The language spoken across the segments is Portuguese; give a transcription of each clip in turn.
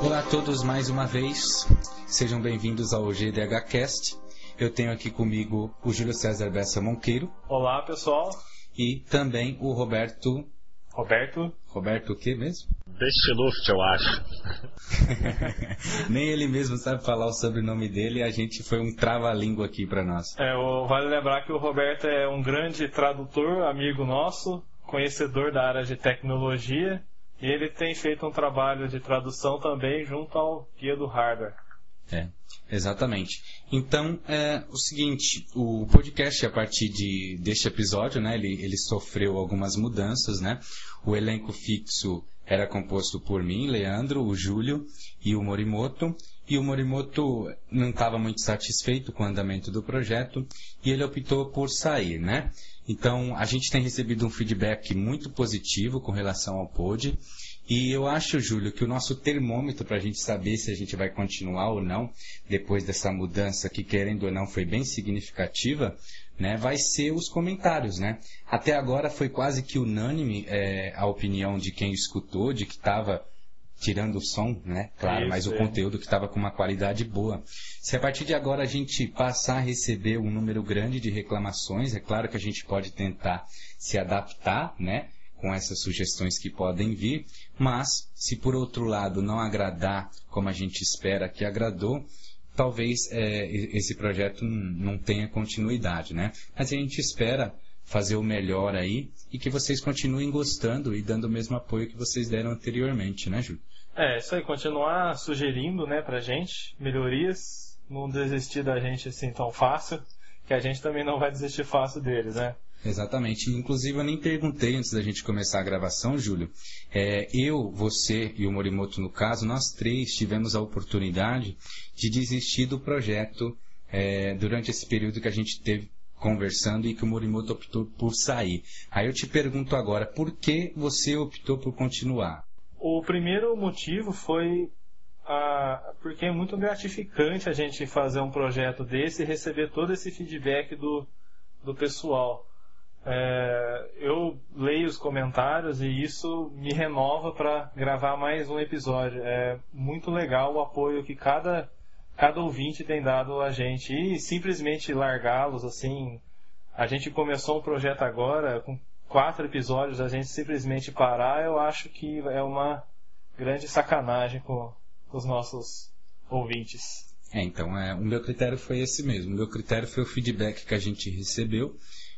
Olá a todos mais uma vez, sejam bem-vindos ao GDHcast. Eu tenho aqui comigo o Júlio César Bessa Monqueiro. Olá, pessoal. E também o Roberto o quê mesmo? Bestiluft, eu acho. Nem ele mesmo sabe falar o sobrenome dele, a gente foi um trava-língua aqui para nós. Vale lembrar que o Roberto é um grande tradutor, amigo nosso, conhecedor da área de tecnologia, e ele tem feito um trabalho de tradução também junto ao Guia do Hardware. Exatamente. Então, o seguinte, o podcast, a partir deste episódio, né, ele sofreu algumas mudanças, né? O elenco fixo era composto por mim, Leandro, o Júlio e o Morimoto. E o Morimoto não estava muito satisfeito com o andamento do projeto e ele optou por sair, né? Então, a gente tem recebido um feedback muito positivo com relação ao pod. E eu acho, Júlio, que o nosso termômetro para a gente saber se a gente vai continuar ou não, depois dessa mudança que, querendo ou não, foi bem significativa, né, vai ser os comentários, né? Até agora foi quase que unânime a opinião de quem escutou, de que estava tirando o som, né? Claro, mas o conteúdo que estava com uma qualidade boa. Se a partir de agora a gente passar a receber um número grande de reclamações, é claro que a gente pode tentar se adaptar, né, com essas sugestões que podem vir, mas se por outro lado não agradar como a gente espera que agradou, talvez esse projeto não tenha continuidade, né? Mas a gente espera fazer o melhor aí e que vocês continuem gostando e dando o mesmo apoio que vocês deram anteriormente, né, Júlio? Isso aí, continuar sugerindo, né, pra gente melhorias, não desistir da gente assim tão fácil, que a gente também não vai desistir fácil deles, né? Exatamente. Inclusive, eu nem perguntei antes da gente começar a gravação, Júlio. Eu, você e o Morimoto, no caso, nós três tivemos a oportunidade de desistir do projeto durante esse período que a gente teve conversando e que o Morimoto optou por sair. Aí eu te pergunto agora, por que você optou por continuar? O primeiro motivo foi porque é muito gratificante a gente fazer um projeto desse e receber todo esse feedback do pessoal. Eu leio os comentários e isso me renova para gravar mais um episódio. É muito legal o apoio que cada ouvinte tem dado a gente e simplesmente largá-los assim. A gente começou um projeto agora com 4 episódios, a gente simplesmente parar, eu acho que é uma grande sacanagem com os nossos ouvintes. Então, o meu critério foi esse mesmo. O meu critério foi o feedback que a gente recebeu.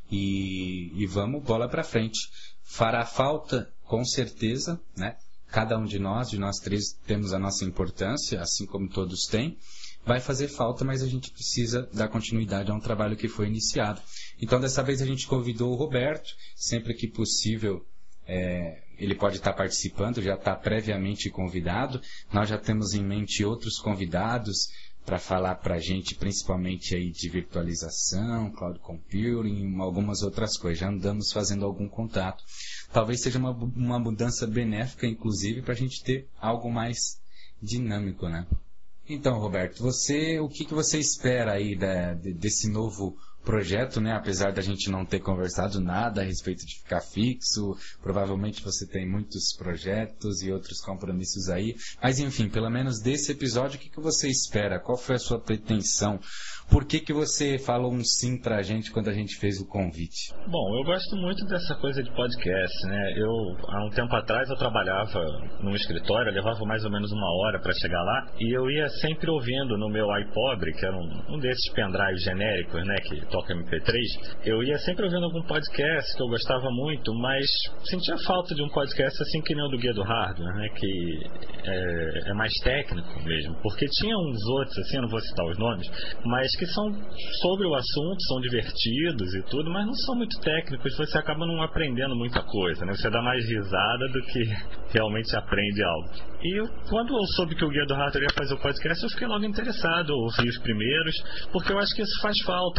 E vamos, bola para frente. Fará falta, com certeza, né? Cada um de nós três, temos a nossa importância, assim como todos têm. Vai fazer falta, mas a gente precisa dar continuidade a um trabalho que foi iniciado. Então, dessa vez a gente convidou o Roberto, sempre que possível, ele pode estar participando, já está previamente convidado. Nós já temos em mente outros convidados para falar para a gente, principalmente aí de virtualização, cloud computing, algumas outras coisas. Já andamos fazendo algum contato. Talvez seja uma mudança benéfica, inclusive, para a gente ter algo mais dinâmico, né? Então, Roberto, o que você espera aí desse novo projeto, né? Apesar da gente não ter conversado nada a respeito de ficar fixo, provavelmente você tem muitos projetos e outros compromissos aí, mas enfim, pelo menos desse episódio, o que você espera? Qual foi a sua pretensão? Por que você falou um sim pra gente quando a gente fez o convite? Bom, eu gosto muito dessa coisa de podcast, né? Há um tempo atrás, eu trabalhava num escritório, eu levava mais ou menos 1 hora para chegar lá, e eu ia sempre ouvindo no meu iPod, que era um desses pendrives genéricos, né, que toca MP3, eu ia sempre ouvindo algum podcast que eu gostava muito, mas sentia falta de um podcast assim que nem o do Guia do Hardware, né, que é mais técnico mesmo, porque tinha uns outros, assim, eu não vou citar os nomes, mas que são sobre o assunto, são divertidos e tudo, mas não são muito técnicos, você acaba não aprendendo muita coisa, né? Você dá mais risada do que realmente aprende algo. E quando eu soube que o Guia do Hardware ia fazer o podcast, eu fiquei logo interessado, ouvi os primeiros, porque eu acho que isso faz falta.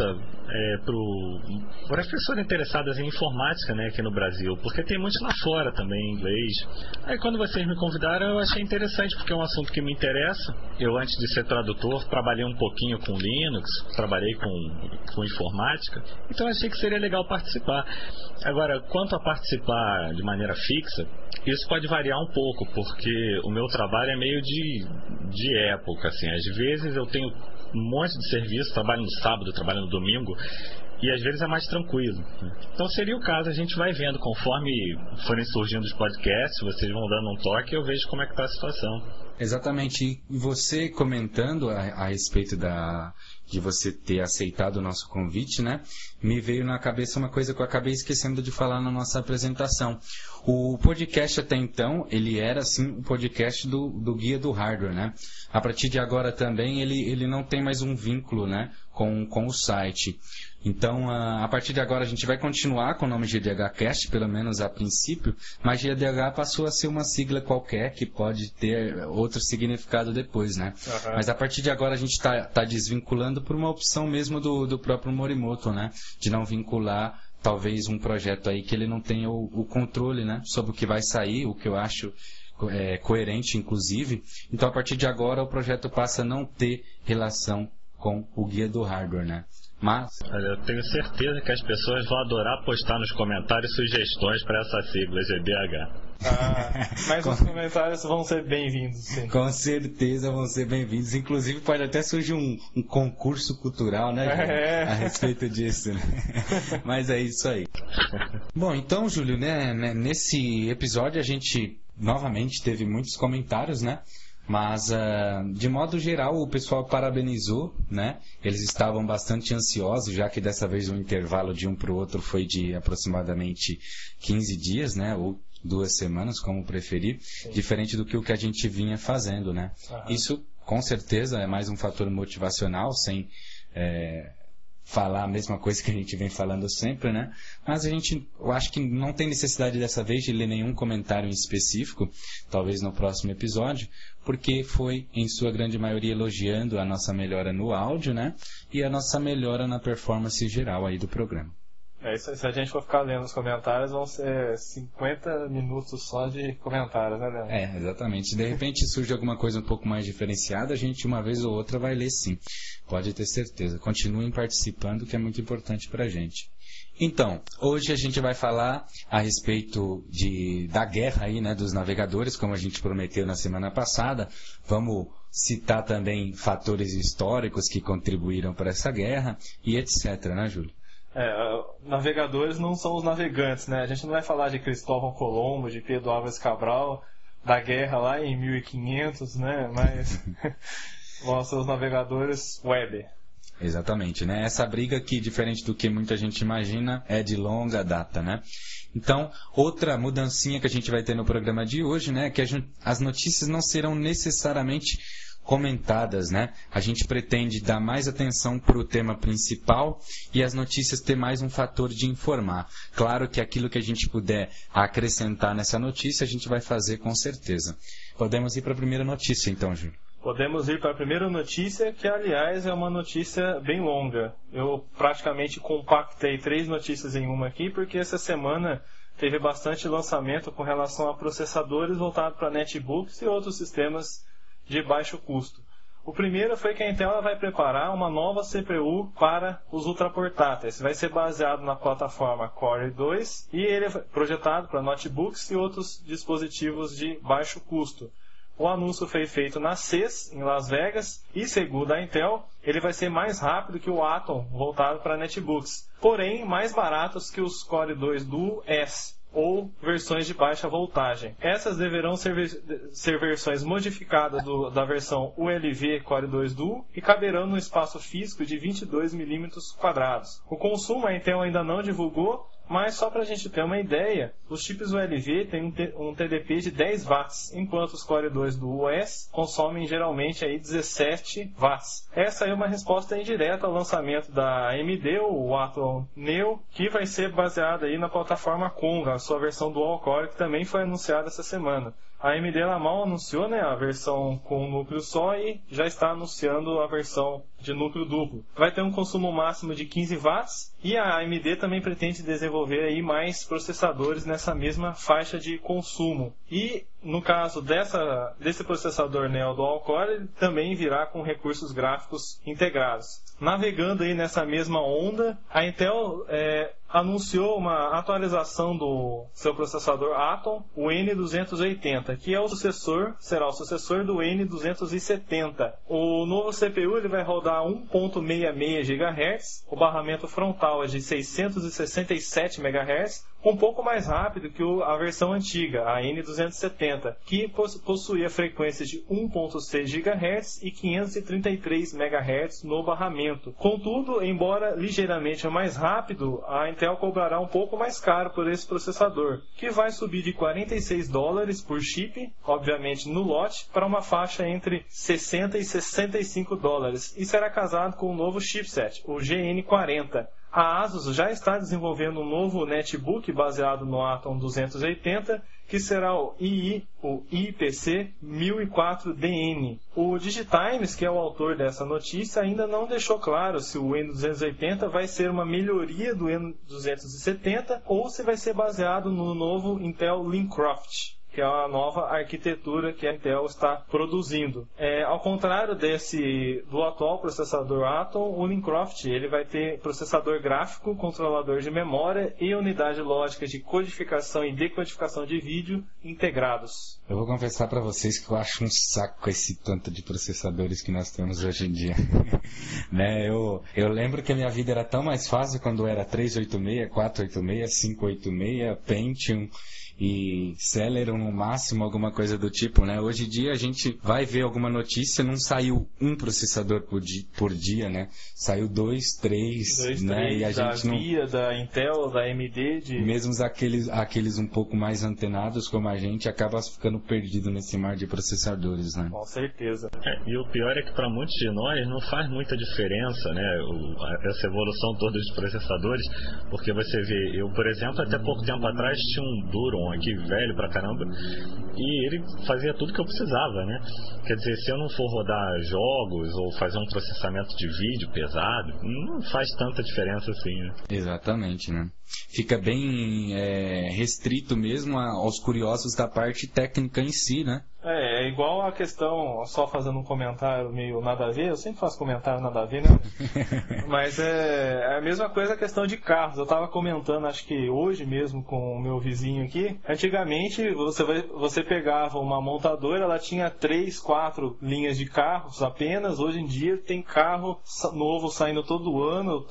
para as pessoas interessadas em informática, né, aqui no Brasil, porque tem muitos lá fora também em inglês. Aí quando vocês me convidaram, eu achei interessante, porque é um assunto que me interessa. Eu, antes de ser tradutor, trabalhei um pouquinho com Linux, trabalhei com informática, então achei que seria legal participar. Agora, quanto a participar de maneira fixa, isso pode variar um pouco, porque o meu trabalho é meio de época, assim. Às vezes eu tenho um monte de serviço, trabalho no sábado, trabalho no domingo, e às vezes é mais tranquilo. Então seria o caso, a gente vai vendo, conforme forem surgindo os podcasts, vocês vão dando um toque e eu vejo como é que está a situação. Exatamente, e você comentando a respeito de você ter aceitado o nosso convite, né? Me veio na cabeça uma coisa que eu acabei esquecendo de falar na nossa apresentação. O podcast até então, ele era assim o podcast do Guia do Hardware, né? A partir de agora também ele não tem mais um vínculo, né, com o site. Então, a partir de agora a gente vai continuar com o nome GDHcast, pelo menos a princípio, mas GDH passou a ser uma sigla qualquer que pode ter outro significado depois, né? Uhum. Mas a partir de agora a gente está desvinculando por uma opção mesmo do próprio Morimoto, né? De não vincular talvez um projeto aí que ele não tenha o controle, né, sobre o que vai sair, o que eu acho coerente, inclusive. Então, a partir de agora, o projeto passa a não ter relação com o Guia do Hardware, né? Mas... Olha, eu tenho certeza que as pessoas vão adorar postar nos comentários sugestões para essa sigla, GDH. Mas os comentários vão ser bem-vindos, sim. Com certeza vão ser bem-vindos. Inclusive pode até surgir um concurso cultural, né, Júlio? A respeito disso, né? Mas é isso aí. Bom, então, Júlio, né, nesse episódio a gente novamente teve muitos comentários, né? Mas, de modo geral, o pessoal parabenizou, né? Eles estavam bastante ansiosos, já que dessa vez o intervalo de um para o outro foi de aproximadamente 15 dias, né? Ou 2 semanas, como preferir, sim, diferente do que o que a gente vinha fazendo, né? Uhum. Isso, com certeza, é mais um fator motivacional, sem falar a mesma coisa que a gente vem falando sempre, né? Mas eu acho que não tem necessidade dessa vez de ler nenhum comentário em específico, talvez no próximo episódio, porque foi, em sua grande maioria, elogiando a nossa melhora no áudio, né? E a nossa melhora na performance geral aí do programa. Se a gente for ficar lendo os comentários, vão ser 50 minutos só de comentários, né, Leandro? Exatamente. De repente surge alguma coisa um pouco mais diferenciada, a gente uma vez ou outra vai ler sim. Pode ter certeza. Continuem participando, que é muito importante pra gente. Então, hoje a gente vai falar a respeito da guerra aí, né, dos navegadores, como a gente prometeu na semana passada. Vamos citar também fatores históricos que contribuíram para essa guerra e etc, né, Júlio? Navegadores não são os navegantes, né? A gente não vai falar de Cristóvão Colombo, de Pedro Álvares Cabral, da guerra lá em 1500, né? Mas vão ser os navegadores web. Exatamente, né? Essa briga que, diferente do que muita gente imagina, é de longa data, né? Então, outra mudancinha que a gente vai ter no programa de hoje, né? É que as notícias não serão necessariamente comentadas, né? A gente pretende dar mais atenção para o tema principal e as notícias ter mais um fator de informar. Claro que aquilo que a gente puder acrescentar nessa notícia, a gente vai fazer com certeza. Podemos ir para a primeira notícia, então, Júlio. Podemos ir para a primeira notícia, que, aliás, é uma notícia bem longa. Eu praticamente compactei 3 notícias em uma aqui, porque essa semana teve bastante lançamento com relação a processadores voltados para netbooks e outros sistemas de baixo custo. O primeiro foi que a Intel vai preparar uma nova CPU para os ultraportáteis. Vai ser baseado na plataforma Core 2 e ele é projetado para notebooks e outros dispositivos de baixo custo. O anúncio foi feito na CES, em Las Vegas, e segundo a Intel, ele vai ser mais rápido que o Atom voltado para netbooks, porém mais baratos que os Core 2 Duo S, ou versões de baixa voltagem. Essas deverão ser versões modificadas da versão ULV Core 2 Duo e caberão no espaço físico de 22 mm². O consumo a Intel ainda não divulgou, mas só para a gente ter uma ideia, os chips ULV têm um TDP de 10 watts, enquanto os Core 2 do US consomem geralmente aí 17 watts. Essa é uma resposta indireta ao lançamento da AMD, o Atom Neo, que vai ser baseada aí na plataforma Konga, a sua versão Dual Core, que também foi anunciada essa semana. A AMD ela mal anunciou, né, a versão com núcleo só e já está anunciando a versão de núcleo duplo. Vai ter um consumo máximo de 15 watts e a AMD também pretende desenvolver aí mais processadores nessa mesma faixa de consumo. E no caso desse processador Neo Dual Core, ele também virá com recursos gráficos integrados. Navegando aí nessa mesma onda, a Intel anunciou uma atualização do seu processador Atom, o N280, que será o sucessor do N270. O novo CPU ele vai rodar 1.66 GHz, o barramento frontal é de 667 MHz, um pouco mais rápido que a versão antiga, a N270, que possuía frequências de 1.6 GHz e 533 MHz no barramento. Contudo, embora ligeiramente mais rápido, a Intel cobrará um pouco mais caro por esse processador, que vai subir de $46 por chip, obviamente no lote, para uma faixa entre $60 e $65, e será casado com um novo chipset, o GN40. A ASUS já está desenvolvendo um novo netbook baseado no Atom 280, que será o IPC 1004DN. O Digitimes, que é o autor dessa notícia, ainda não deixou claro se o N280 vai ser uma melhoria do N270 ou se vai ser baseado no novo Intel Lincroft, que é a nova arquitetura que a Intel está produzindo. Ao contrário do atual processador Atom, o Lincroft ele vai ter processador gráfico, controlador de memória e unidade lógica de codificação e decodificação de vídeo integrados. Eu vou confessar para vocês que eu acho um saco esse tanto de processadores que nós temos hoje em dia. Né? Eu lembro que a minha vida era tão mais fácil quando era 386, 486, 586, Pentium e Celeron no máximo, alguma coisa do tipo, né? Hoje em dia a gente vai ver alguma notícia, não saiu um processador por dia, né? Saiu 2, 3, né? E a gente não... VIA, da Intel, da AMD... Mesmo aqueles um pouco mais antenados como a gente, acaba ficando perdido nesse mar de processadores, né? Com certeza. E o pior é que para muitos de nós não faz muita diferença, né? Essa evolução toda de processadores, porque você vê, eu, por exemplo, até pouco tempo atrás tinha um Duron aqui, velho pra caramba, e ele fazia tudo que eu precisava, né? Quer dizer, se eu não for rodar jogos ou fazer um processamento de vídeo pesado, não faz tanta diferença assim, né? Exatamente, né? Fica bem restrito mesmo aos curiosos da parte técnica em si, né? É igual a questão, só fazendo um comentário meio nada a ver, eu sempre faço comentário nada a ver, né? Mas é a mesma coisa a questão de carros. Eu estava comentando, acho que hoje mesmo com o meu vizinho aqui, antigamente você pegava uma montadora, ela tinha 3, 4 linhas de carros apenas. Hoje em dia tem carro novo saindo todo ano,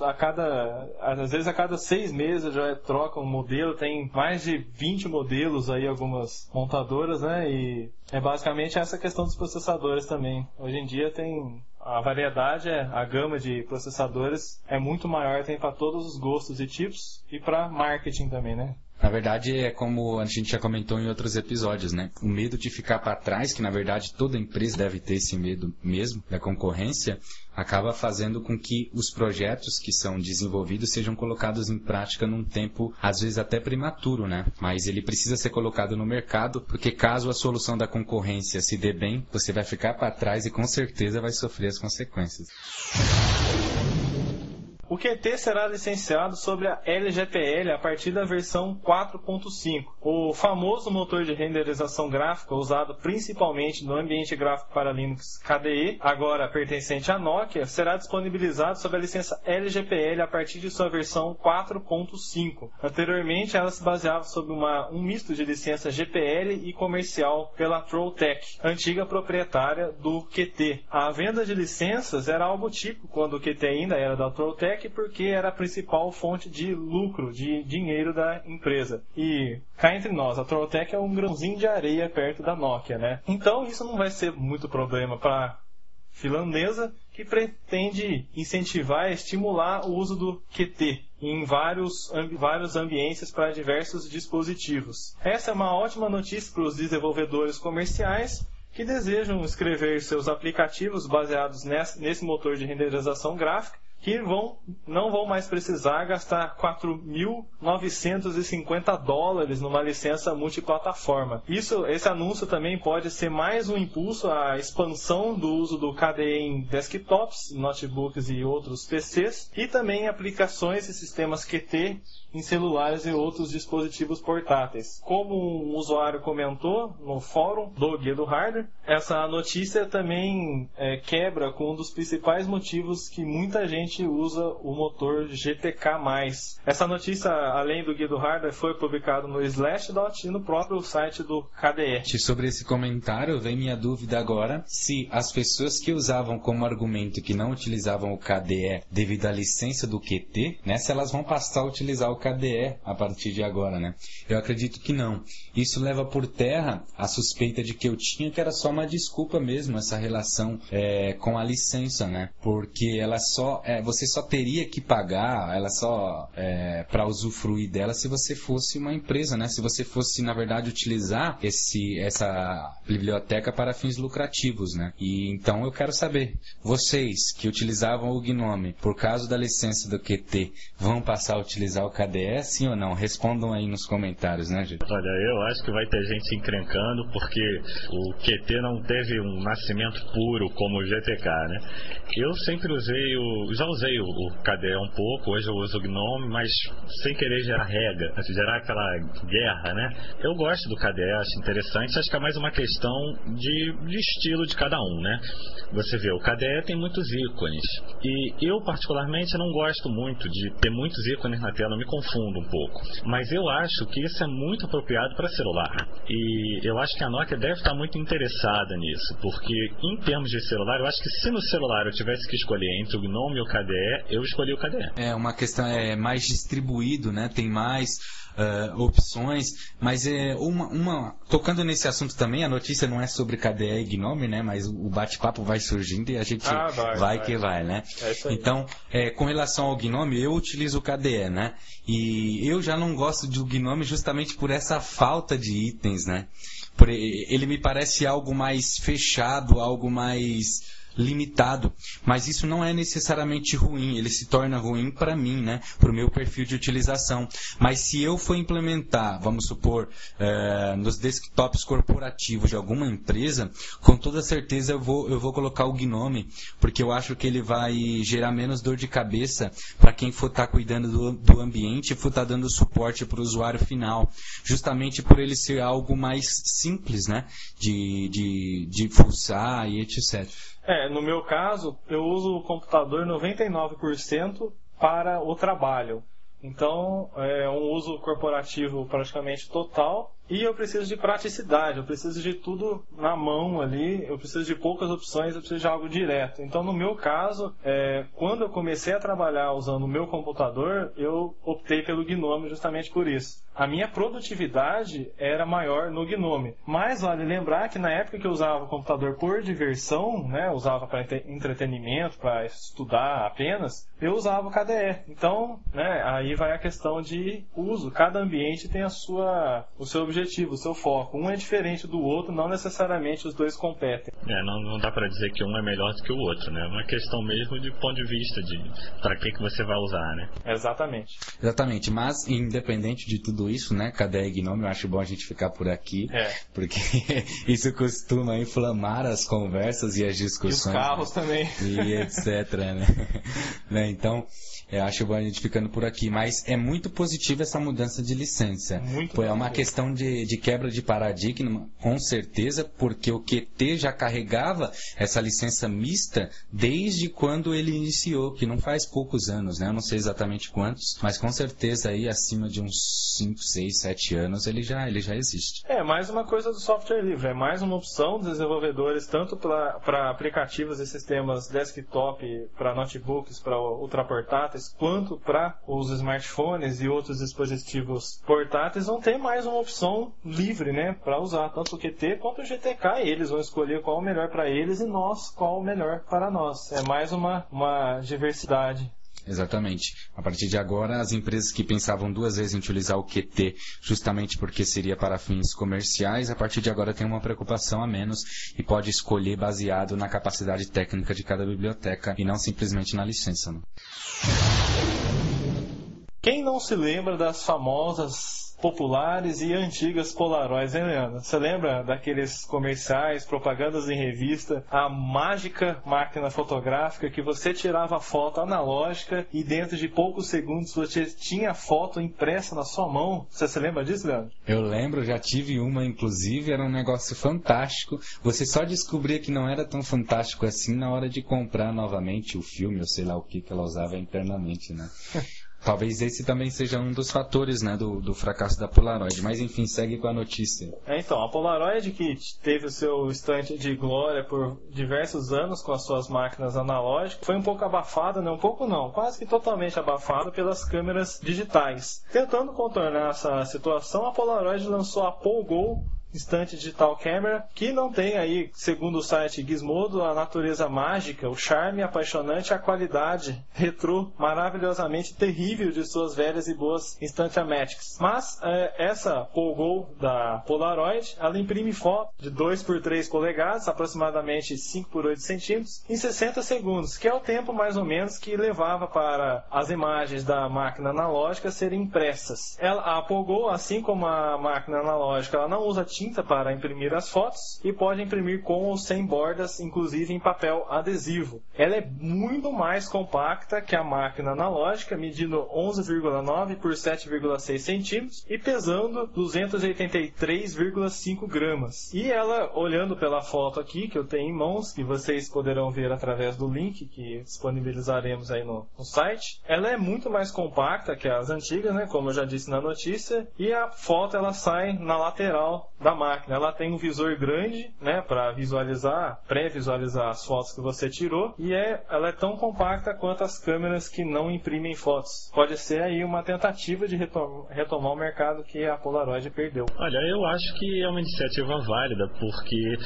às vezes a cada 6 meses já troca um modelo, tem mais de 20 modelos aí, algumas montadoras, né? E é basicamente essa questão dos processadores também. Hoje em dia tem a variedade, a gama de processadores é muito maior, tem para todos os gostos e tipos e para marketing também, né? Na verdade, é como a gente já comentou em outros episódios, né? O medo de ficar para trás, que na verdade toda empresa deve ter esse medo mesmo, da concorrência, acaba fazendo com que os projetos que são desenvolvidos sejam colocados em prática num tempo, às vezes até prematuro, né? Mas ele precisa ser colocado no mercado, porque caso a solução da concorrência se dê bem, você vai ficar para trás e com certeza vai sofrer as consequências. O QT será licenciado sobre a LGPL a partir da versão 4.5. O famoso motor de renderização gráfica usado principalmente no ambiente gráfico para Linux KDE, agora pertencente à Nokia, será disponibilizado sob a licença LGPL a partir de sua versão 4.5. Anteriormente, ela se baseava sobre um misto de licença GPL e comercial pela Trolltech, antiga proprietária do QT. A venda de licenças era algo típico quando o QT ainda era da Trolltech, porque era a principal fonte de lucro, de dinheiro da empresa. E cá entre nós, a Trolltech é um grãozinho de areia perto da Nokia, né? Então isso não vai ser muito problema para a finlandesa, que pretende incentivar e estimular o uso do QT em vários ambientes para diversos dispositivos. Essa é uma ótima notícia para os desenvolvedores comerciais que desejam escrever seus aplicativos baseados nesse motor de renderização gráfica que não vão mais precisar gastar $4.950 numa licença multiplataforma. Esse anúncio também pode ser mais um impulso à expansão do uso do KDE em desktops, notebooks e outros PCs, e também aplicações e sistemas Qt em celulares e outros dispositivos portáteis. Como um usuário comentou no fórum do Guia do Hardware, essa notícia também quebra com um dos principais motivos que muita gente usa o motor GTK+. Essa notícia, além do Guia do Hardware, foi publicada no Slashdot e no próprio site do KDE. Sobre esse comentário, vem minha dúvida agora, se as pessoas que usavam como argumento que não utilizavam o KDE devido à licença do Qt, né, se elas vão passar a utilizar o KDE a partir de agora, né? Eu acredito que não. Isso leva por terra a suspeita de que eu tinha, que era só uma desculpa mesmo, essa relação com a licença, né? Porque você só teria que pagar ela só para usufruir dela se você fosse uma empresa, né? Se você fosse, na verdade, utilizar essa biblioteca para fins lucrativos, né? E então eu quero saber, vocês que utilizavam o GNOME por causa da licença do Qt, vão passar a utilizar o KDE, sim ou não? Respondam aí nos comentários, né, gente? Olha, eu acho que vai ter gente se encrencando porque o Qt não teve um nascimento puro como o GTK, né? Eu sempre já usei o KDE um pouco, hoje eu uso o GNOME, mas sem querer gerar gerar aquela guerra, né? Eu gosto do KDE, acho interessante, acho que é mais uma questão de estilo de cada um, né? Você vê, o KDE tem muitos ícones e eu particularmente não gosto muito de ter muitos ícones na tela, eu me confundo um pouco, mas eu acho que isso é muito apropriado para celular e eu acho que a Nokia deve estar muito interessada nisso, porque em termos de celular, eu acho que se no celular eu tivesse que escolher entre o GNOME e o KDE, eu escolhi o KDE. É uma questão, mais distribuído, né? Tem mais opções, mas tocando nesse assunto também, a notícia não é sobre KDE e GNOME, né? Mas o bate-papo vai surgindo e a gente vai, né? É isso aí. Então, com relação ao GNOME, eu utilizo o KDE, né? E eu já não gosto do GNOME justamente por essa falta de itens, né? Ele me parece algo mais fechado, algo mais limitado, mas isso não é necessariamente ruim, ele se torna ruim para mim, né, para o meu perfil de utilização, mas se eu for implementar, vamos supor, nos desktops corporativos de alguma empresa, com toda certeza eu vou colocar o GNOME, porque eu acho que ele vai gerar menos dor de cabeça para quem for estar cuidando do ambiente e for estar dando suporte para o usuário final, justamente por ele ser algo mais simples, né, de fuçar e etc. No meu caso, eu uso o computador 99% para o trabalho. Então, é um uso corporativo praticamente total. E eu preciso de praticidade, eu preciso de tudo na mão ali, eu preciso de poucas opções, eu preciso de algo direto. Então, no meu caso, quando eu comecei a trabalhar usando o meu computador, eu optei pelo GNOME justamente por isso. A minha produtividade era maior no GNOME. Mas vale lembrar que na época que eu usava o computador por diversão, né, usava para entretenimento, para estudar apenas, eu usava o KDE. Então, né, aí vai a questão de uso. Cada ambiente tem o seu objetivo, o seu foco. Um é diferente do outro, não necessariamente os dois competem. Não dá para dizer que um é melhor do que o outro, né? É uma questão mesmo de ponto de vista de para que você vai usar, né? Exatamente, mas independente de tudo isso, né, KDE e GNOME, eu acho bom a gente ficar por aqui, porque isso costuma inflamar as conversas e as discussões. E os carros também. E etc, né? Então, eu acho bom a gente ficando por aqui, mas é muito positiva essa mudança de licença. É uma questão de quebra de paradigma, com certeza, porque o Qt já carregava essa licença mista desde quando ele iniciou, que não faz poucos anos, né? Eu não sei exatamente quantos, mas com certeza aí acima de uns 5, 6, 7 anos ele já existe. Mais uma coisa do software livre, é mais uma opção dos desenvolvedores, tanto para aplicativos e sistemas desktop, para notebooks, para ultraportáteis, quanto para os smartphones e outros dispositivos portáteis, vão ter mais uma opção livre, né, para usar tanto o Qt quanto o GTK. Eles vão escolher qual é o melhor para eles e nós qual é o melhor para nós. É mais uma diversidade. Exatamente. A partir de agora, as empresas que pensavam 2 vezes em utilizar o QT justamente porque seria para fins comerciais, a partir de agora tem uma preocupação a menos e pode escolher baseado na capacidade técnica de cada biblioteca e não simplesmente na licença. Né? Quem não se lembra das famosas, populares e antigas Polaroids, hein, Leandro? Você lembra daqueles comerciais, propagandas em revista, a mágica máquina fotográfica que você tirava a foto analógica e dentro de poucos segundos você tinha a foto impressa na sua mão? Você se lembra disso, Leandro? Eu lembro, já tive uma, inclusive, era um negócio fantástico. Você só descobria que não era tão fantástico assim na hora de comprar novamente o filme, ou sei lá o que ela usava internamente, né? Talvez esse também seja um dos fatores, né, do fracasso da Polaroid. Mas enfim, segue com a notícia. Então, a Polaroid, que teve o seu instante de glória por diversos anos com as suas máquinas analógicas, foi um pouco abafada, não um pouco não, quase que totalmente abafada pelas câmeras digitais. Tentando contornar essa situação, a Polaroid lançou a PoGo Instant Digital Camera, que não tem aí, segundo o site Gizmodo, a natureza mágica, o charme apaixonante, a qualidade retrô maravilhosamente terrível de suas velhas e boas Instantmatics. Mas essa PoGo da Polaroid, ela imprime foto de 2 por 3 polegadas, aproximadamente 5 por 8 centímetros, em 60 segundos, que é o tempo mais ou menos que levava para as imagens da máquina analógica serem impressas. A PoGo, assim como a máquina analógica, ela não usa tinta para imprimir as fotos e pode imprimir com ou sem bordas, inclusive em papel adesivo. Ela é muito mais compacta que a máquina analógica, medindo 11,9 por 7,6 centímetros e pesando 283,5 gramas. E ela, olhando pela foto aqui, que eu tenho em mãos, que vocês poderão ver através do link que disponibilizaremos aí no site, ela é muito mais compacta que as antigas, né, como eu já disse na notícia, e a foto ela sai na lateral da máquina. Ela tem um visor grande, né, para visualizar, pré-visualizar as fotos que você tirou, e ela é tão compacta quanto as câmeras que não imprimem fotos. Pode ser aí uma tentativa de retomar o mercado que a Polaroid perdeu. Olha, eu acho que é uma iniciativa válida, porque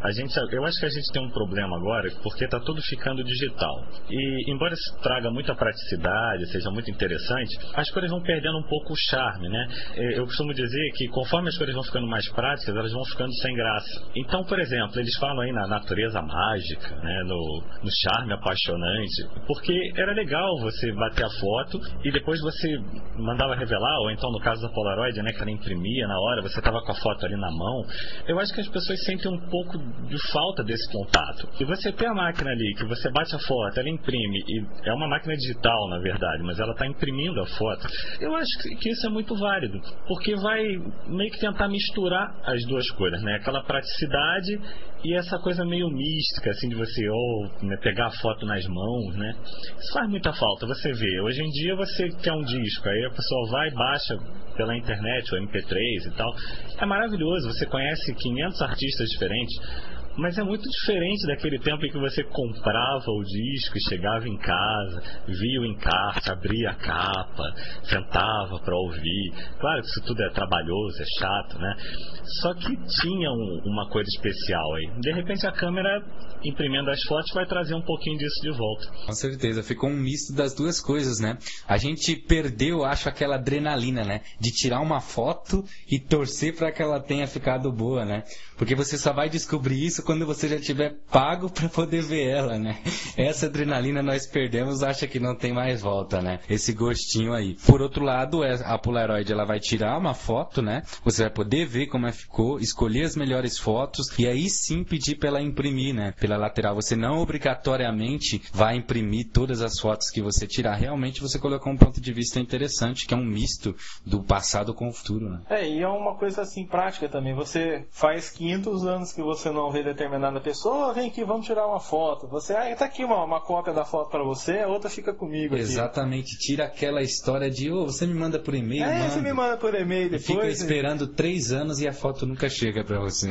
eu acho que a gente tem um problema agora, porque está tudo ficando digital. E embora isso traga muita praticidade, seja muito interessante, as coisas vão perdendo um pouco o charme, né? Eu costumo dizer que conforme as coisas vão ficando mais práticas, elas vão ficando sem graça. Então, por exemplo, eles falam aí na natureza mágica, né, no charme apaixonante, porque era legal você bater a foto e depois você mandava revelar, ou então no caso da Polaroid, né, que ela imprimia na hora, você estava com a foto ali na mão. Eu acho que as pessoas sentem um pouco de falta desse contato. E você tem a máquina ali, que você bate a foto, ela imprime, e é uma máquina digital, na verdade, mas ela está imprimindo a foto. Eu acho que isso é muito válido, porque vai meio que tentar misturar as duas coisas, né? Aquela praticidade e essa coisa meio mística, assim, de você né, pegar a foto nas mãos, né? Isso faz muita falta, você vê. Hoje em dia você quer um disco, aí a pessoa vai e baixa pela internet, o MP3 e tal. É maravilhoso, você conhece 500 artistas diferentes. Mas é muito diferente daquele tempo em que você comprava o disco e chegava em casa, via o encarte, abria a capa, sentava para ouvir. Claro que isso tudo é trabalhoso, é chato, né? Só que tinha uma coisa especial aí. De repente a câmera, imprimindo as fotos, vai trazer um pouquinho disso de volta. Com certeza, ficou um misto das duas coisas, né? A gente perdeu, acho, aquela adrenalina, né? De tirar uma foto e torcer para que ela tenha ficado boa, né? Porque você só vai descobrir isso quando você já tiver pago para poder ver ela, né? Essa adrenalina nós perdemos, acha que não tem mais volta, né? Esse gostinho aí. Por outro lado, a Polaroid, ela vai tirar uma foto, né? Você vai poder ver como ficou, escolher as melhores fotos e aí sim pedir para ela imprimir, né? Pela lateral. Você não obrigatoriamente vai imprimir todas as fotos que você tirar. Realmente você colocou um ponto de vista interessante, que é um misto do passado com o futuro, né? E é uma coisa assim prática também. Você faz 500 anos que você não vê determinada pessoa, vem aqui, vamos tirar uma foto. Você, tá aqui uma cópia da foto para você, a outra fica comigo aqui. Exatamente, tira aquela história de, você me manda por e-mail, você me manda por e-mail depois. Fica esperando 3 anos e a foto nunca chega para você.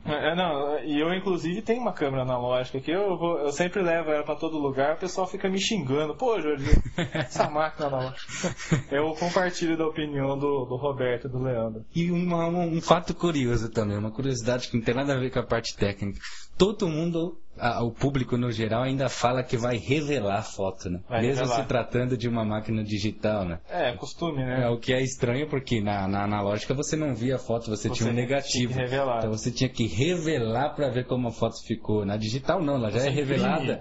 E eu inclusive tenho uma câmera analógica que eu sempre levo ela para todo lugar, o pessoal fica me xingando. Pô, Jorge, essa máquina analógica. Eu compartilho da opinião do Roberto e do Leandro. E um fato curioso também, uma curiosidade que não tem nada a ver com a parte técnica. técnica. Todo mundo, o público no geral, ainda fala que vai revelar a foto, né? Mesmo se tratando de uma máquina digital, né? É costume, né? O que é estranho porque na analógica você não via a foto, você tinha um negativo. Tinha que revelar. Então você tinha que revelar para ver como a foto ficou. Na digital não, ela já é revelada.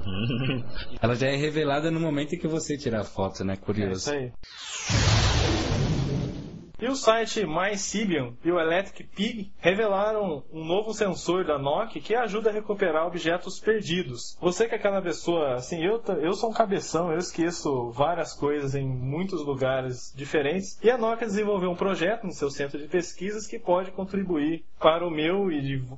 Ela já é revelada no momento em que você tirar a foto, né? Curioso. É isso aí. E o site MySibian e o Electric Pig revelaram um novo sensor da Nokia que ajuda a recuperar objetos perdidos. Você que é aquela pessoa, assim, eu sou um cabeção, eu esqueço várias coisas em muitos lugares diferentes. E a Nokia desenvolveu um projeto no seu centro de pesquisas que pode contribuir para o meu e de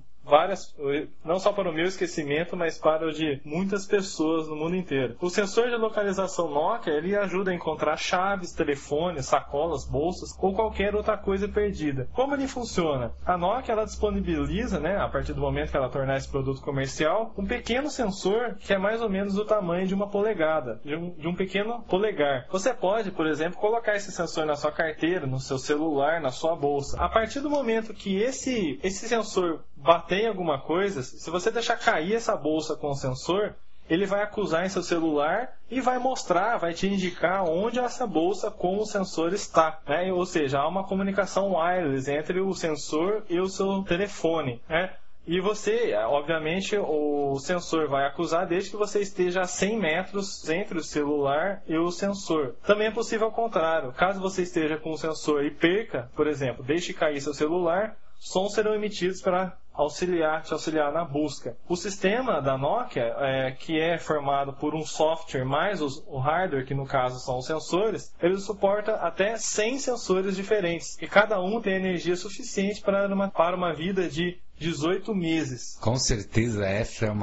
não só para o meu esquecimento, mas para o de muitas pessoas no mundo inteiro. O sensor de localização Nokia, ele ajuda a encontrar chaves, telefones, sacolas, bolsas ou qualquer outra coisa perdida. Como ele funciona? A Nokia, ela disponibiliza, né, a partir do momento que ela tornar esse produto comercial, um pequeno sensor que é mais ou menos do tamanho de uma polegada, de um pequeno polegar. Você pode, por exemplo, colocar esse sensor na sua carteira, no seu celular, na sua bolsa. A partir do momento que esse sensor bater em alguma coisa, se você deixar cair essa bolsa com o sensor, ele vai acusar em seu celular e vai mostrar, vai te indicar onde essa bolsa com o sensor está, né? Ou seja, há uma comunicação wireless entre o sensor e o seu telefone, né? E você, obviamente, o sensor vai acusar desde que você esteja a 100 metros entre o celular e o sensor. Também é possível ao contrário. Caso você esteja com o sensor e perca, por exemplo, deixe cair seu celular, sons serão emitidos para te auxiliar na busca. O sistema da Nokia, que é formado por um software mais o hardware, que no caso são os sensores, ele suporta até 100 sensores diferentes, e cada um tem energia suficiente para uma vida de 18 meses. Com certeza essa é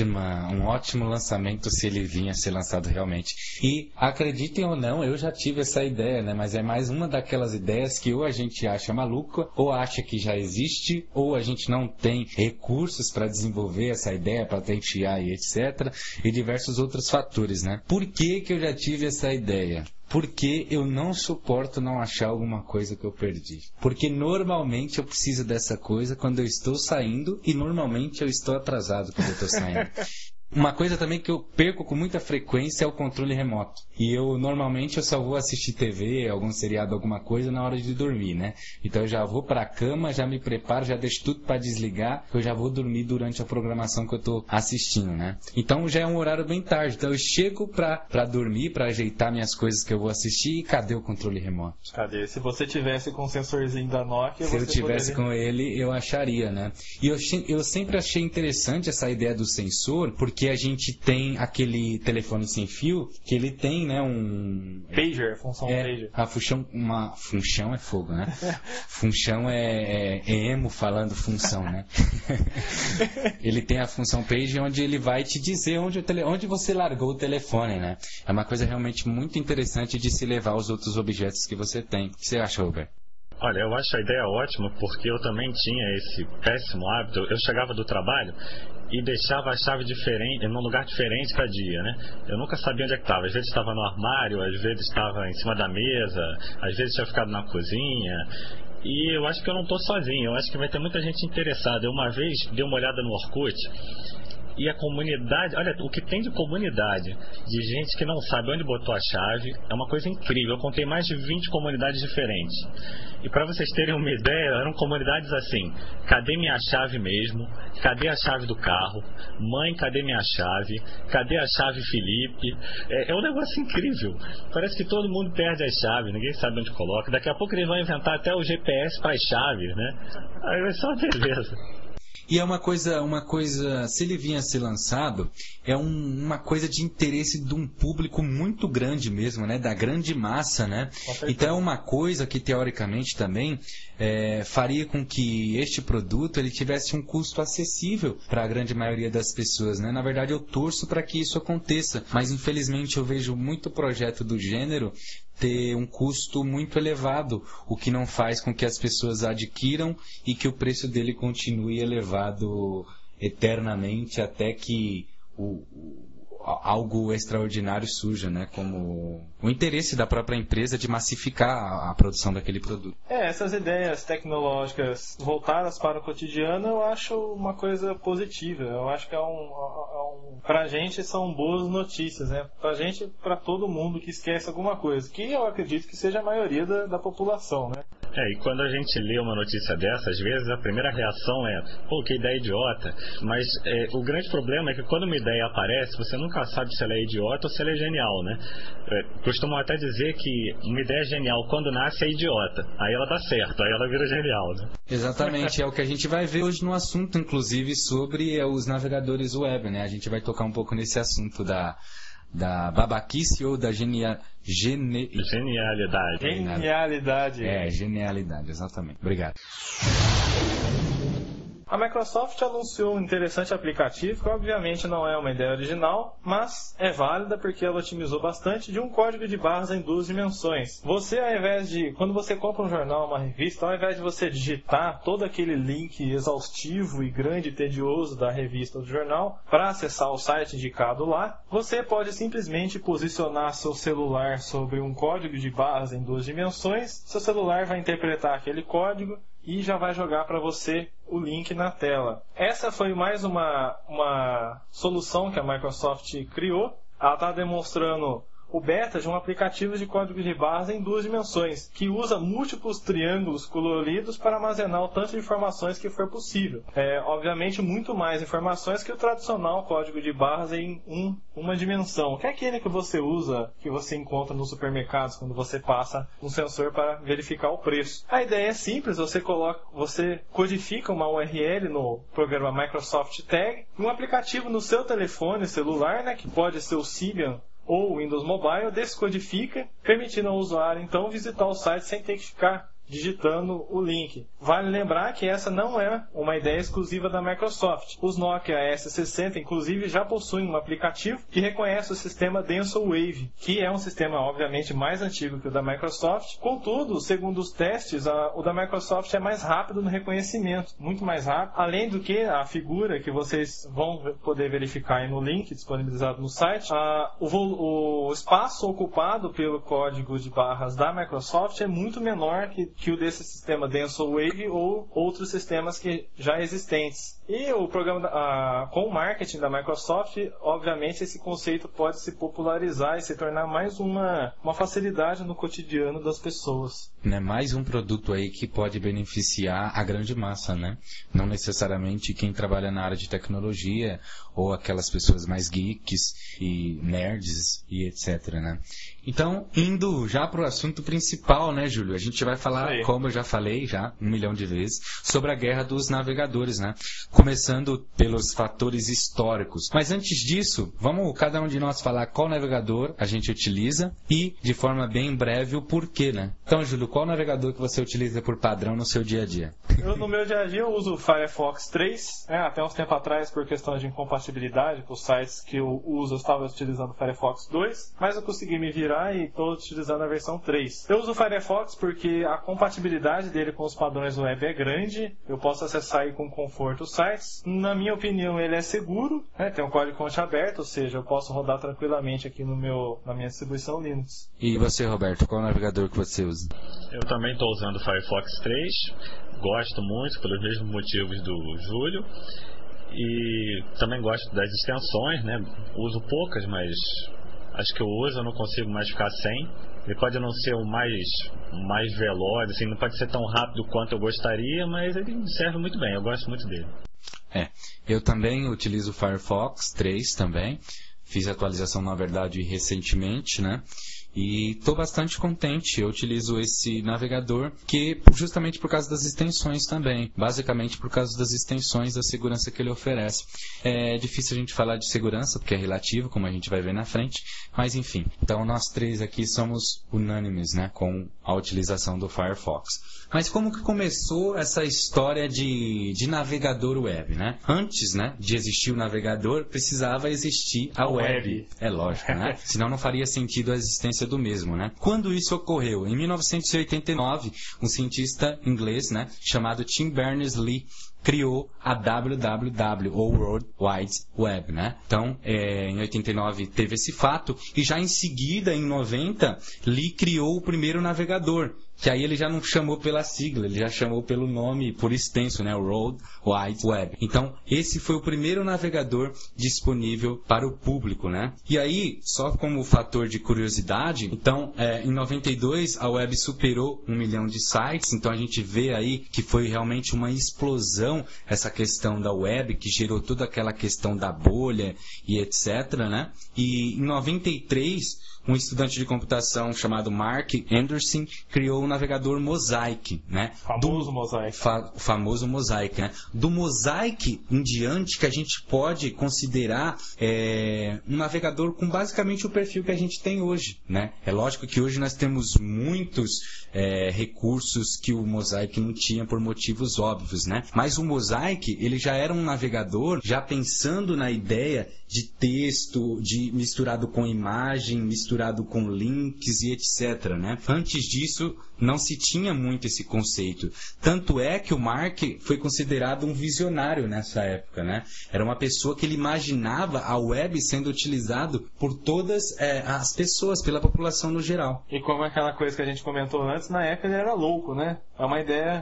um ótimo lançamento se ele vinha a ser lançado realmente. E acreditem ou não, eu já tive essa ideia, né? Mas é mais uma daquelas ideias que ou a gente acha maluca, ou acha que já existe, ou a gente não tem recursos para desenvolver essa ideia, patentear e etc. E diversos outros fatores, né? Por que eu já tive essa ideia? Porque eu não suporto não achar alguma coisa que eu perdi. Porque normalmente eu preciso dessa coisa quando eu estou saindo e normalmente eu estou atrasado quando eu estou saindo. Uma coisa também que eu perco com muita frequência é o controle remoto. E normalmente eu só vou assistir TV, algum seriado, alguma coisa na hora de dormir, né? Então eu já vou para a cama, já me preparo, já deixo tudo para desligar, eu já vou dormir durante a programação que eu estou assistindo, né? Então já é um horário bem tarde. Então eu chego para dormir, para ajeitar minhas coisas que eu vou assistir e cadê o controle remoto? Cadê? Se você tivesse com o sensorzinho da Nokia... Se eu tivesse com ele, eu acharia, né? E eu sempre achei interessante essa ideia do sensor, porque a gente tem aquele telefone sem fio, que ele tem, né, um... Pager, função pager. A função é fogo, né? Função é emo falando função, né? Ele tem a função pager onde ele vai te dizer onde você largou o telefone, né? É uma coisa realmente muito interessante de se levar aos outros objetos que você tem. O que você acha, Robert? Olha, eu acho a ideia ótima porque eu também tinha esse péssimo hábito. Eu chegava do trabalho e deixava a chave diferente, num lugar diferente cada dia, né? Eu nunca sabia onde é que estava. Às vezes estava no armário, às vezes estava em cima da mesa, às vezes tinha ficado na cozinha. E eu acho que eu não estou sozinho, eu acho que vai ter muita gente interessada. Eu uma vez dei uma olhada no Orkut e a comunidade, olha, o que tem de comunidade, de gente que não sabe onde botou a chave, é uma coisa incrível. Eu contei mais de 20 comunidades diferentes. E para vocês terem uma ideia, eram comunidades assim: cadê minha chave mesmo? Cadê a chave do carro? Mãe, cadê minha chave? Cadê a chave Felipe? É um negócio incrível. Parece que todo mundo perde as chaves, ninguém sabe onde coloca. Daqui a pouco eles vão inventar até o GPS para as chaves, né? Aí vai ser uma beleza. E é uma coisa, se ele vinha a ser lançado, é uma coisa de interesse de um público muito grande mesmo, né? Da grande massa, né? Então é uma coisa que, teoricamente, também faria com que este produto ele tivesse um custo acessível para a grande maioria das pessoas, né? Na verdade, eu torço para que isso aconteça, mas infelizmente eu vejo muito projeto do gênero ter um custo muito elevado, o que não faz com que as pessoas adquiram e que o preço dele continue elevado eternamente até que algo extraordinário surja, né? Como o interesse da própria empresa de massificar a produção daquele produto. Essas ideias tecnológicas voltadas para o cotidiano eu acho uma coisa positiva. Eu acho que pra gente são boas notícias, né? Pra gente, pra todo mundo que esquece alguma coisa, que eu acredito que seja a maioria da população, né? E quando a gente lê uma notícia dessa, às vezes a primeira reação é, pô, que ideia idiota. Mas o grande problema é que quando uma ideia aparece, você nunca sabe se ela é idiota ou se ela é genial, né? Costumam até dizer que uma ideia genial, quando nasce, é idiota. Aí ela dá certo, aí ela vira genial, né? Exatamente, é o que a gente vai ver hoje no assunto, inclusive, sobre os navegadores web, né? A gente vai tocar um pouco nesse assunto da babaquice ou da genialidade. Genialidade. Genialidade, exatamente. Obrigado. A Microsoft anunciou um interessante aplicativo que obviamente não é uma ideia original, mas é válida porque ela otimizou bastante de um código de barras em 2 dimensões. Você, quando você compra um jornal, uma revista, ao invés de você digitar todo aquele link exaustivo e grande e tedioso da revista ou do jornal para acessar o site indicado lá, você pode simplesmente posicionar seu celular sobre um código de barras em 2 dimensões, seu celular vai interpretar aquele código e já vai jogar para você o link na tela. Essa foi mais uma solução que a Microsoft criou. Ela está demonstrando o beta de um aplicativo de código de barras em 2 dimensões, que usa múltiplos triângulos coloridos para armazenar o tanto de informações que for possível. Obviamente, muito mais informações que o tradicional código de barras em uma dimensão, que é aquele que você usa, que você encontra nos supermercados quando você passa um sensor para verificar o preço. A ideia é simples, você codifica uma URL no programa Microsoft Tag, um aplicativo no seu telefone celular, né, que pode ser o Symbian ou o Windows Mobile, descodifica, permitindo ao usuário então visitar o site sem ter que ficar digitando o link. Vale lembrar que essa não é uma ideia exclusiva da Microsoft. Os Nokia S60, inclusive, já possuem um aplicativo que reconhece o sistema Denso Wave, que é um sistema, obviamente, mais antigo que o da Microsoft. Contudo, segundo os testes, o da Microsoft é mais rápido no reconhecimento, muito mais rápido. Além do que a figura que vocês vão poder verificar aí no link disponibilizado no site, o espaço ocupado pelo código de barras da Microsoft é muito menor que o desse sistema Denso Wave ou outros sistemas que já existentes. E o programa com o marketing da Microsoft, obviamente esse conceito pode se popularizar e se tornar mais uma facilidade no cotidiano das pessoas. Mais um produto aí que pode beneficiar a grande massa, né? Não necessariamente quem trabalha na área de tecnologia ou aquelas pessoas mais geeks e nerds e etc, né? Então, indo já para o assunto principal, né, Júlio? A gente vai falar, como eu já falei 1 milhão de vezes, sobre a guerra dos navegadores, né? Começando pelos fatores históricos. Mas antes disso, vamos cada um de nós falar qual navegador a gente utiliza e, de forma bem breve, o porquê, né? Então, Júlio, qual navegador que você utiliza por padrão no seu dia a dia? No meu dia a dia eu uso o Firefox 3, até uns tempo atrás, por questão de incompatibilidade com os sites que eu uso, eu estava utilizando o Firefox 2, mas eu consegui me virar e estou utilizando a versão 3. Eu uso o Firefox porque a compatibilidade dele com os padrões web é grande, eu posso acessar aí com conforto os sites. Na minha opinião, ele é seguro, tem um código-fonte aberto, ou seja, eu posso rodar tranquilamente aqui na minha distribuição Linux. E você, Roberto, qual navegador que você usa? Eu também estou usando o Firefox 3, gosto muito pelos mesmos motivos do Júlio. E também gosto das extensões, né? Uso poucas, mas as que eu uso eu não consigo mais ficar sem. Ele pode não ser o mais veloz, assim, não pode ser tão rápido quanto eu gostaria, mas ele serve muito bem, eu gosto muito dele. Eu também utilizo o Firefox 3 também. Fiz a atualização, na verdade, recentemente, né? E estou bastante contente. Eu utilizo esse navegador justamente por causa das extensões também. Basicamente por causa das extensões, da segurança que ele oferece. É difícil a gente falar de segurança, porque é relativo, como a gente vai ver na frente. Mas enfim, então nós três aqui somos unânimes, né, com a utilização do Firefox. Mas como que começou essa história de navegador web, né? Antes, né, de existir o navegador, precisava existir a web. É lógico, né? Senão não faria sentido a existência do mesmo, né? Quando isso ocorreu? Em 1989, um cientista inglês, né, chamado Tim Berners-Lee, criou a WWW, ou World Wide Web, né? Então, em 89 teve esse fato, e já em seguida, em 90, Lee criou o primeiro navegador, que aí ele já não chamou pela sigla, ele já chamou pelo nome por extenso, né? World Wide Web. Então, esse foi o primeiro navegador disponível para o público, né? E aí, só como fator de curiosidade, então, em 92, a web superou 1 milhão de sites, então a gente vê aí que foi realmente uma explosão essa questão da web, que gerou toda aquela questão da bolha e etc, né? E em 93, um estudante de computação chamado Mark Anderson criou o navegador Mosaic, né? O famoso Mosaic, né? Do Mosaic em diante que a gente pode considerar um navegador com basicamente o perfil que a gente tem hoje, né? É lógico que hoje nós temos muitos recursos que o Mosaic não tinha por motivos óbvios, né? Mas o Mosaic, ele já era um navegador já pensando na ideia de texto, misturado com imagem, misturado com links e etc, né? Antes disso, não se tinha muito esse conceito. Tanto é que o Mark foi considerado um visionário nessa época, né? Era uma pessoa que ele imaginava a web sendo utilizado por todas as pessoas, pela população no geral. E como aquela coisa que a gente comentou antes, na época ele era louco, né? É uma ideia...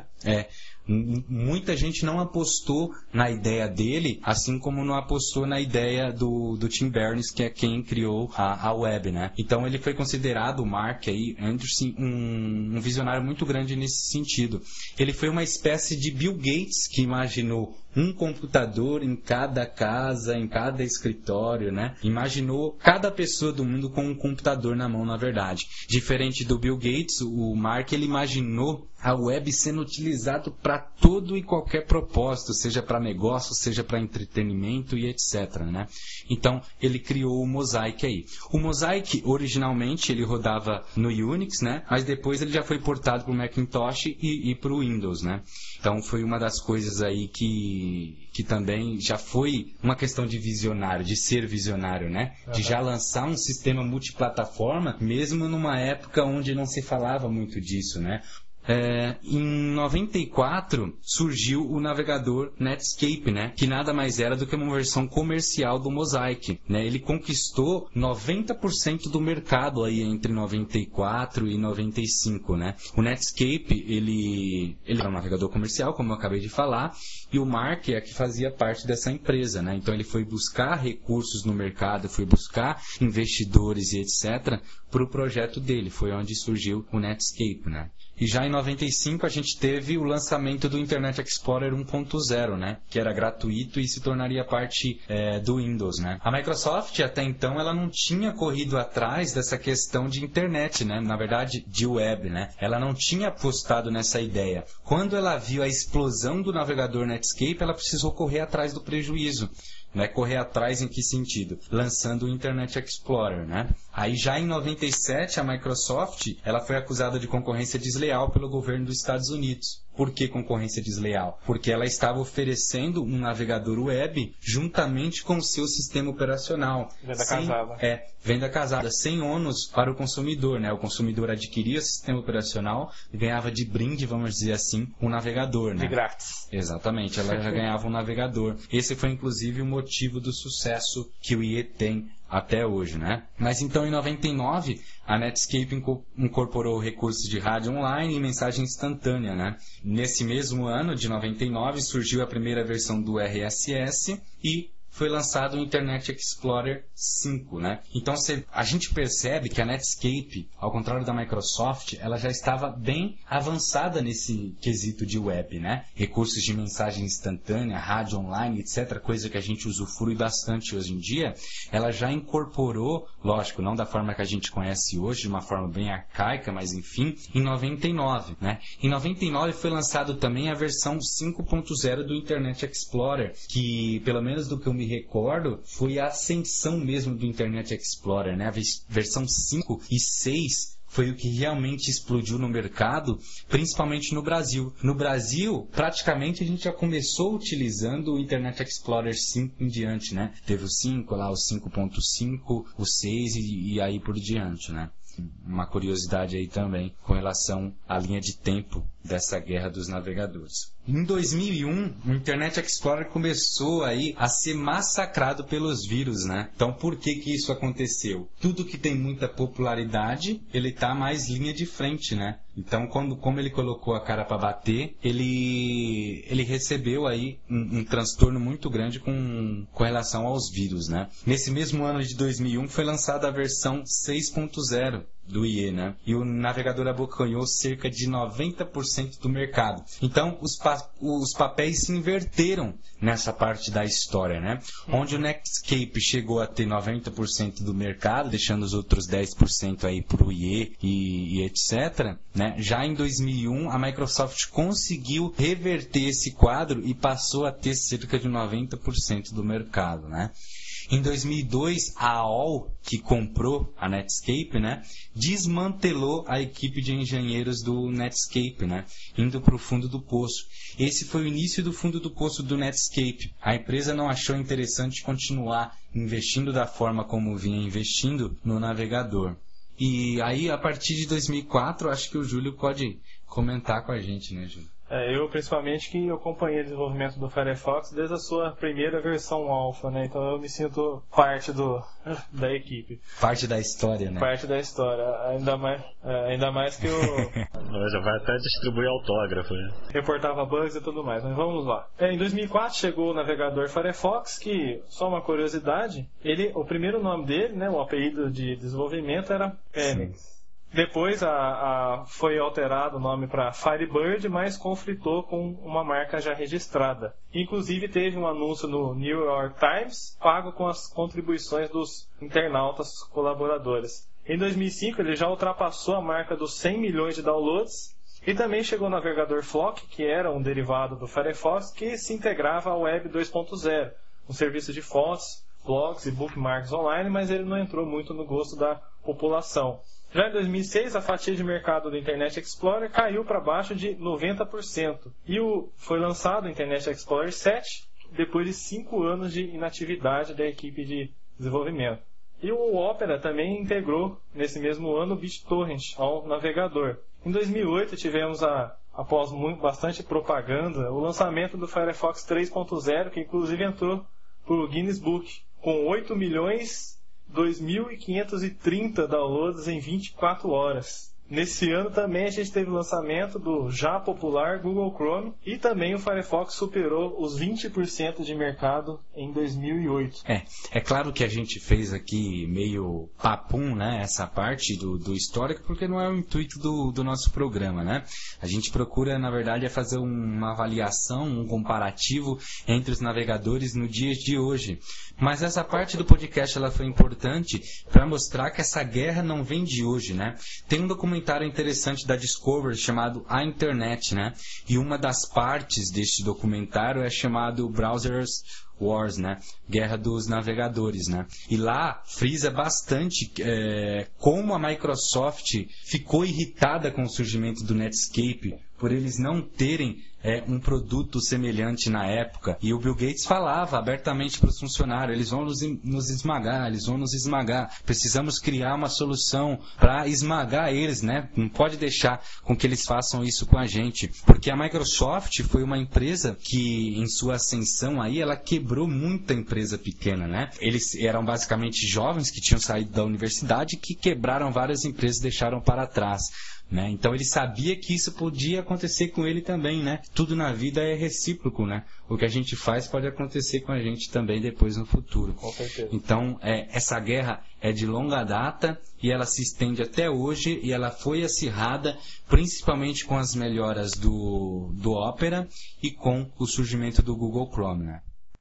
Muita gente não apostou na ideia dele, assim como não apostou na ideia do Tim Berners, que é quem criou a web, né? Então ele foi considerado, o Mark aí, Anderson, um visionário muito grande nesse sentido. Ele foi uma espécie de Bill Gates que imaginou um computador em cada casa, em cada escritório, né? Imaginou cada pessoa do mundo com um computador na mão, na verdade. Diferente do Bill Gates, o Mark, ele imaginou a web sendo utilizado para todo e qualquer propósito, seja para negócio, seja para entretenimento e etc, né? Então, ele criou o Mosaic aí. O Mosaic, originalmente, ele rodava no Unix, né? Mas depois ele já foi portado para o Macintosh e para o Windows, né? Então, foi uma das coisas aí que também já foi uma questão de visionário, de ser visionário, né? De já lançar um sistema multiplataforma, mesmo numa época onde não se falava muito disso, né? Em 94 surgiu o navegador Netscape, né? Que nada mais era do que uma versão comercial do Mosaic, né? Ele conquistou 90% do mercado aí entre 94 e 95, né? O Netscape, ele era um navegador comercial, como eu acabei de falar, e o Mark é que fazia parte dessa empresa, né? Então ele foi buscar recursos no mercado, foi buscar investidores e etc. para o projeto dele. Foi onde surgiu o Netscape, né? E já em 95 a gente teve o lançamento do Internet Explorer 1.0, né? Que era gratuito e se tornaria parte do Windows, né? A Microsoft até então ela não tinha corrido atrás dessa questão de internet, né? Na verdade, de web, né? Ela não tinha apostado nessa ideia. Quando ela viu a explosão do navegador Netscape, ela precisou correr atrás do prejuízo. Né? Correr atrás em que sentido? Lançando o Internet Explorer, né? Aí já em 97 a Microsoft ela foi acusada de concorrência desleal pelo governo dos Estados Unidos. Por que concorrência desleal? Porque ela estava oferecendo um navegador web juntamente com o seu sistema operacional. Venda casada, sem ônus para o consumidor, né? O consumidor adquiria o sistema operacional e ganhava de brinde, vamos dizer assim, um navegador, né? De grátis. Exatamente, ela já ganhava um navegador. Esse foi inclusive o motivo do sucesso que o IE tem até hoje, né? Mas então em 99 a Netscape incorporou recursos de rádio online e mensagem instantânea, né? Nesse mesmo ano de 99 surgiu a primeira versão do RSS e foi lançado o Internet Explorer 5, né? Então a gente percebe que a Netscape, ao contrário da Microsoft, ela já estava bem avançada nesse quesito de web, né? Recursos de mensagem instantânea, rádio online, etc., coisa que a gente usufrui bastante hoje em dia, ela já incorporou, lógico, não da forma que a gente conhece hoje, de uma forma bem arcaica, mas enfim, em 99, né? Em 99 foi lançado também a versão 5.0 do Internet Explorer, que, pelo menos do que eu me recordo, foi a ascensão mesmo do Internet Explorer, né? A versão 5 e 6 foi o que realmente explodiu no mercado, principalmente no Brasil. No Brasil, praticamente a gente já começou utilizando o Internet Explorer 5 em diante, né? Teve o 5 lá, o 5.5, o 6 e aí por diante, né? Uma curiosidade aí também com relação à linha de tempo dessa guerra dos navegadores. Em 2001, o Internet Explorer começou aí a ser massacrado pelos vírus, né? Então, por que isso aconteceu? Tudo que tem muita popularidade, ele tá mais linha de frente, né? Então, como ele colocou a cara para bater, ele recebeu aí um transtorno muito grande com relação aos vírus, né? Nesse mesmo ano de 2001 foi lançada a versão 6.0 do IE, né? E o navegador abocanhou cerca de 90% do mercado. Então, os papéis se inverteram nessa parte da história, né? Onde o Netscape chegou a ter 90% do mercado, deixando os outros 10% aí para o IE e etc., né? Já em 2001, a Microsoft conseguiu reverter esse quadro e passou a ter cerca de 90% do mercado, né? Em 2002, a AOL, que comprou a Netscape, né, desmantelou a equipe de engenheiros do Netscape, né, indo para o fundo do poço. Esse foi o início do fundo do poço do Netscape. A empresa não achou interessante continuar investindo da forma como vinha investindo no navegador. E aí, a partir de 2004, acho que o Júlio pode comentar com a gente, né, Júlio? Eu, principalmente, que acompanhei o desenvolvimento do Firefox desde a sua primeira versão alfa, né? Então eu me sinto parte da equipe. Parte da história, né? Parte da história. Ainda mais que eu... Já vai até distribuir autógrafo, né? Reportava bugs e tudo mais, mas vamos lá. Em 2004 chegou o navegador Firefox, que, só uma curiosidade, o primeiro nome dele, né, o apelido de desenvolvimento era Phoenix. Depois foi alterado o nome para Firebird, mas conflitou com uma marca já registrada. Inclusive teve um anúncio no New York Times, pago com as contribuições dos internautas colaboradores. Em 2005 ele já ultrapassou a marca dos 100 milhões de downloads e também chegou o navegador Flock, que era um derivado do Firefox, que se integrava ao Web 2.0, um serviço de fontes, blogs e bookmarks online, mas ele não entrou muito no gosto da população. Já em 2006, a fatia de mercado do Internet Explorer caiu para baixo de 90%. E foi lançado o Internet Explorer 7, depois de 5 anos de inatividade da equipe de desenvolvimento. E o Opera também integrou, nesse mesmo ano, o BitTorrent ao navegador. Em 2008, tivemos, após bastante propaganda, o lançamento do Firefox 3.0, que inclusive entrou para o Guinness Book, com 8.2.530 downloads em 24 horas. Nesse ano também a gente teve o lançamento do já popular Google Chrome e também o Firefox superou os 20% de mercado em 2008. É claro que a gente fez aqui meio papum, né, essa parte do histórico, porque não é o intuito do nosso programa, né? A gente procura, na verdade, fazer uma avaliação, um comparativo entre os navegadores no dia de hoje. Mas essa parte do podcast ela foi importante para mostrar que essa guerra não vem de hoje, né? Tem um documentário interessante da Discovery chamado A Internet, né? E uma das partes deste documentário é chamado Browsers Wars, né? Guerra dos navegadores, né? E lá frisa bastante como a Microsoft ficou irritada com o surgimento do Netscape por eles não terem um produto semelhante na época. E o Bill Gates falava abertamente para os funcionários, eles vão nos esmagar, eles vão nos esmagar. Precisamos criar uma solução para esmagar eles, né? Não pode deixar com que eles façam isso com a gente. Porque a Microsoft foi uma empresa que, em sua ascensão aí, ela quebrou muita empresa pequena, né? Eles eram basicamente jovens que tinham saído da universidade que quebraram várias empresas e deixaram para trás. Né? Então ele sabia que isso podia acontecer com ele também, né? Tudo na vida é recíproco, né? O que a gente faz pode acontecer com a gente também depois no futuro. Com certeza. Então essa guerra é de longa data e ela se estende até hoje e ela foi acirrada principalmente com as melhoras do Opera e com o surgimento do Google Chrome, né?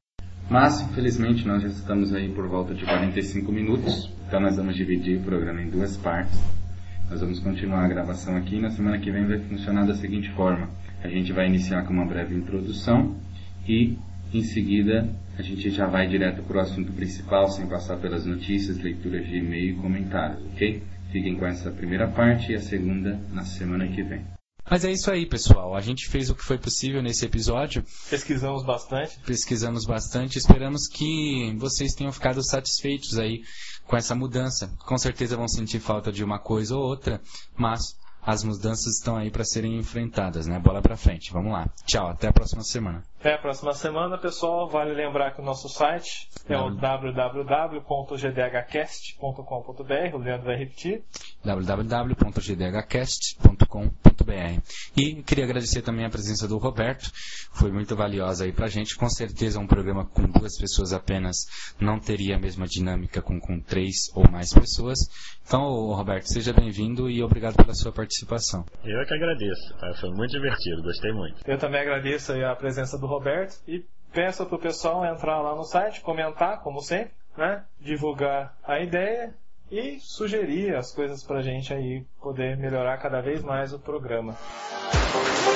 Mas, infelizmente, nós já estamos aí por volta de 45 minutos, então nós vamos dividir o programa em duas partes. Nós vamos continuar a gravação aqui e na semana que vem vai funcionar da seguinte forma. A gente vai iniciar com uma breve introdução e, em seguida, a gente já vai direto para o assunto principal, sem passar pelas notícias, leituras de e-mail e comentários, ok? Fiquem com essa primeira parte e a segunda na semana que vem. Mas é isso aí, pessoal. A gente fez o que foi possível nesse episódio. Pesquisamos bastante. Esperamos que vocês tenham ficado satisfeitos aí com essa mudança. Com certeza vão sentir falta de uma coisa ou outra, mas as mudanças estão aí para serem enfrentadas, né? Bola para frente, vamos lá. Tchau, até a próxima semana. Até a próxima semana, pessoal. Vale lembrar que o nosso site é o www.gdhcast.com.br. O Leandro vai repetir. www.gdhcast.com.br. E queria agradecer também a presença do Roberto, foi muito valiosa aí pra gente. Com certeza um programa com 2 pessoas apenas não teria a mesma dinâmica com 3 ou mais pessoas. Então, Roberto, seja bem-vindo e obrigado pela sua participação. Eu é que agradeço, foi muito divertido, gostei muito. Eu também agradeço aí a presença do Roberto e peço para o pessoal entrar lá no site, comentar, como sempre, né? Divulgar a ideia e sugerir as coisas para a gente aí poder melhorar cada vez mais o programa.